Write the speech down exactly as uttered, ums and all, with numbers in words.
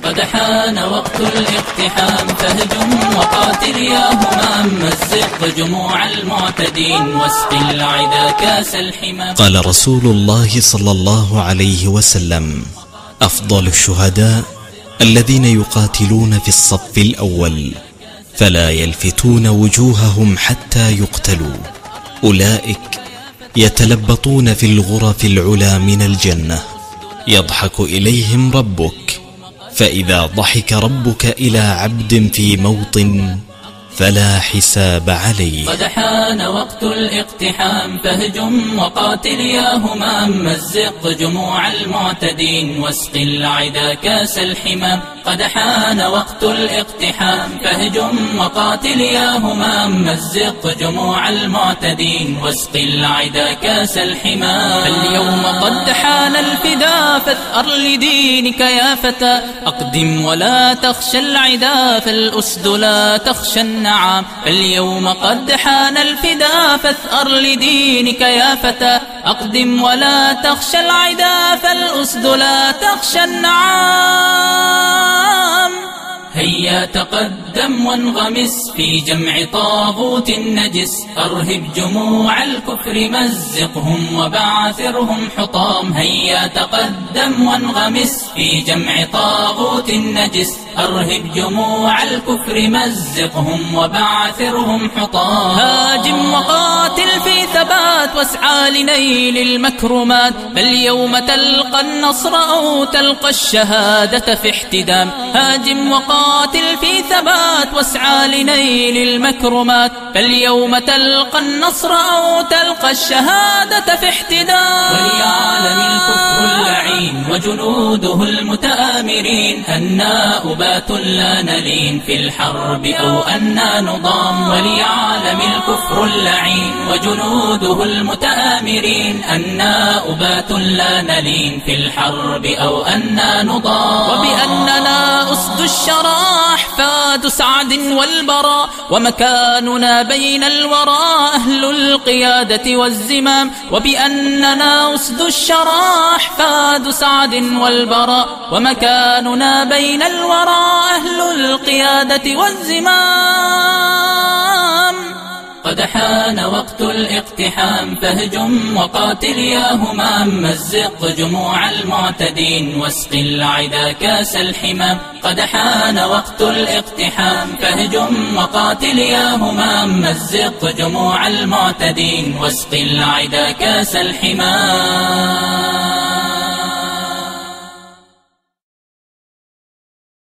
قد حان وقت الاقتحام فاهجم وقاتل يا همام مزق جموع المعتدين واسق العدا كاس الحمام. قال رسول الله صلى الله عليه وسلم: أفضل الشهداء الذين يقاتلون في الصف الأول فلا يلفتون وجوههم حتى يقتلوا، أولئك يتلبطون في الغرف العلا من الجنة، يضحك إليهم ربك، فإذا ضحك ربك إلى عبد في موطن فلا حساب عليه. قد حان وقت الاقتحام فاهجم وقاتل يا همام مزق جموع المعتدين واسق العدا كاس الحمام. قد حان وقت الاقتحام فاهجم وقاتل يا همام مزق جموع المعتدين واسق العدا كاس الحمام. فاليوم قد حان الفدا فاثأر لدينك يا فتى، أقدم ولا تخشى العدا فالأسد لا تخشى النعام. فاليوم قد حان الفدا فاثأر لدينك يا فتى، أقدم ولا تخشى العدا فالأسد لا تخشى النعام. هيا تقدم وانغمس في جمع طاغوت نجس، أرهب جموع الكفر مزقهم وبعثرهم حطام. هيا تقدم وانغمس في جمع طاغوت نجس، أرهب جموع الكفر مزقهم وبعثرهم حطام. هاجم وقاتل في ثبات واسعى لنيل المكرمات، فاليوم تلقى النصر أو تلقى الشهادة في احتدام. هاجم وقاتل في ثبات واسعى لنيل المكرمات، فاليوم تلقى النصر أو تلقى الشهادة في احتدام. وليعلم الكفر اللعين وجنوده المتآمرين أنا أبات لا نلين في الحرب أو أنا نضام. وليعلم الكفر اللعين وجنوده المتآمرين أنا أبات لا نلين في الحرب أو أنا نضام. وبأننا أسد الشرى أحفاد سعد والبراء، ومكاننا بين الورى أهل القيادة والزمام. وبأننا أسد الشرى أحفاد سعد والبراء، ومكاننا بين الورى أهل القيادة والزمام. قد حان وقت الاقتحام فاهجم وقاتل يا همام مزق جموع المعتدين واسق العدا كاس الحمام. قد حان وقت الاقتحام فاهجم وقاتل يا همام مزق جموع المعتدين واسق العدا كاس الحمام.